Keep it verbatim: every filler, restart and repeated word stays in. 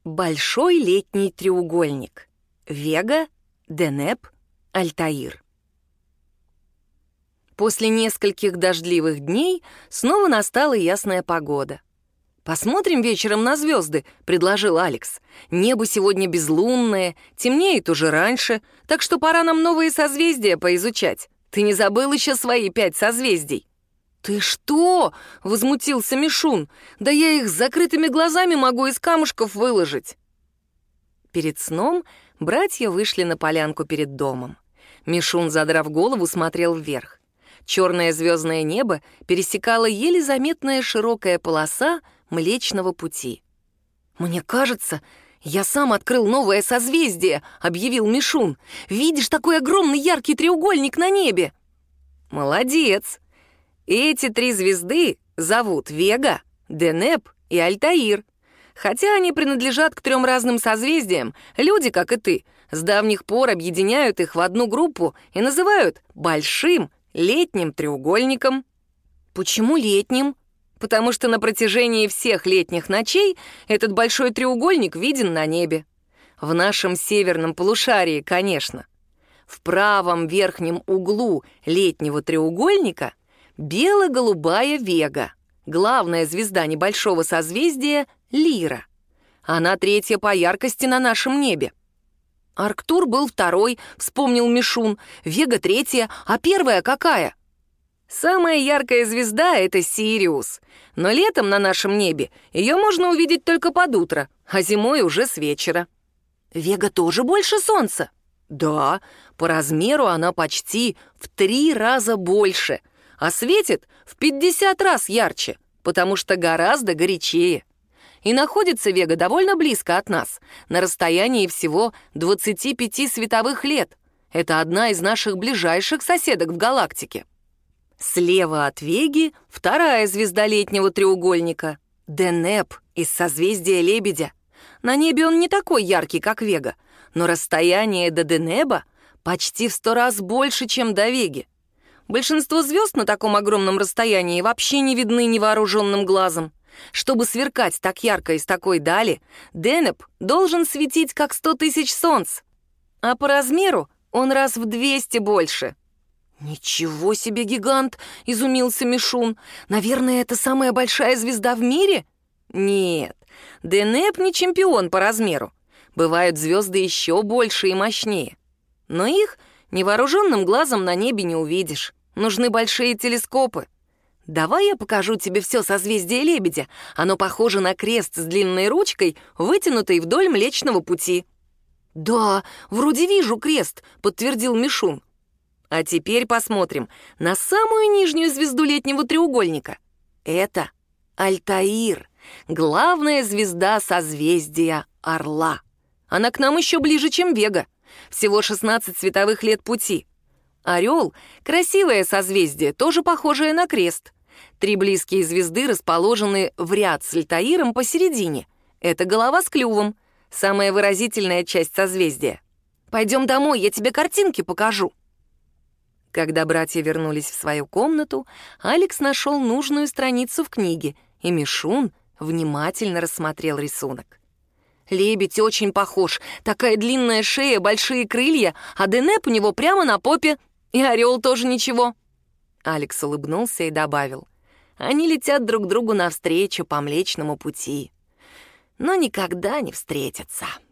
Большой летний треугольник. Вега, Денеб, Альтаир. После нескольких дождливых дней снова настала ясная погода. «Посмотрим вечером на звезды», — предложил Алекс. «Небо сегодня безлунное, темнеет уже раньше, так что пора нам новые созвездия поизучать. Ты не забыл еще свои пять созвездий?» «Ты что?» — возмутился Мишун. «Да я их с закрытыми глазами могу из камушков выложить». Перед сном братья вышли на полянку перед домом. Мишун, задрав голову, смотрел вверх. Черное звездное небо пересекала еле заметная широкая полоса Млечного Пути. «Мне кажется, я сам открыл новое созвездие», — объявил Мишун. «Видишь такой огромный яркий треугольник на небе?» «Молодец! Эти три звезды зовут Вега, Денеб и Альтаир. Хотя они принадлежат к трем разным созвездиям, люди, как и ты, с давних пор объединяют их в одну группу и называют большим летним треугольником». «Почему летним?» «Потому что на протяжении всех летних ночей этот большой треугольник виден на небе. В нашем северном полушарии, конечно. В правом верхнем углу летнего треугольника бело-голубая Вега, главная звезда небольшого созвездия Лира. Она третья по яркости на нашем небе. Арктур был второй, вспомнил Мишун, Вега третья, а первая какая?» «Самая яркая звезда — это Сириус, но летом на нашем небе ее можно увидеть только под утро, а зимой уже с вечера». «Вега тоже больше Солнца?» «Да, по размеру она почти в три раза больше, а светит в пятьдесят раз ярче, потому что гораздо горячее. И находится Вега довольно близко от нас, на расстоянии всего двадцати пяти световых лет. Это одна из наших ближайших соседок в галактике». Слева от Веги вторая звезда летнего треугольника — Денеб из созвездия Лебедя. На небе он не такой яркий, как Вега, но расстояние до Денеба почти в сто раз больше, чем до Веги. Большинство звезд на таком огромном расстоянии вообще не видны невооруженным глазом. Чтобы сверкать так ярко из такой дали, Денеб должен светить как сто тысяч солнц, а по размеру он раз в двести больше. «Ничего себе гигант!» — изумился Мишун. «Наверное, это самая большая звезда в мире?» «Нет, Денеб не чемпион по размеру. Бывают звезды еще больше и мощнее. Но их невооруженным глазом на небе не увидишь. Нужны большие телескопы. Давай я покажу тебе все созвездие Лебедя. Оно похоже на крест с длинной ручкой, вытянутой вдоль Млечного Пути». «Да, вроде вижу крест», — подтвердил Мишун. «А теперь посмотрим на самую нижнюю звезду летнего треугольника. Это Альтаир, главная звезда созвездия Орла. Она к нам еще ближе, чем Вега. Всего шестнадцать световых лет пути. Орел — красивое созвездие, тоже похожее на крест. Три близкие звезды расположены в ряд с Альтаиром посередине. Это голова с клювом, самая выразительная часть созвездия. Пойдем домой, я тебе картинки покажу». Когда братья вернулись в свою комнату, Алекс нашел нужную страницу в книге, и Мишун внимательно рассмотрел рисунок. «Лебедь очень похож, такая длинная шея, большие крылья, а Денеб у него прямо на попе, и орел тоже ничего». Алекс улыбнулся и добавил: «Они летят друг другу навстречу по Млечному Пути, но никогда не встретятся».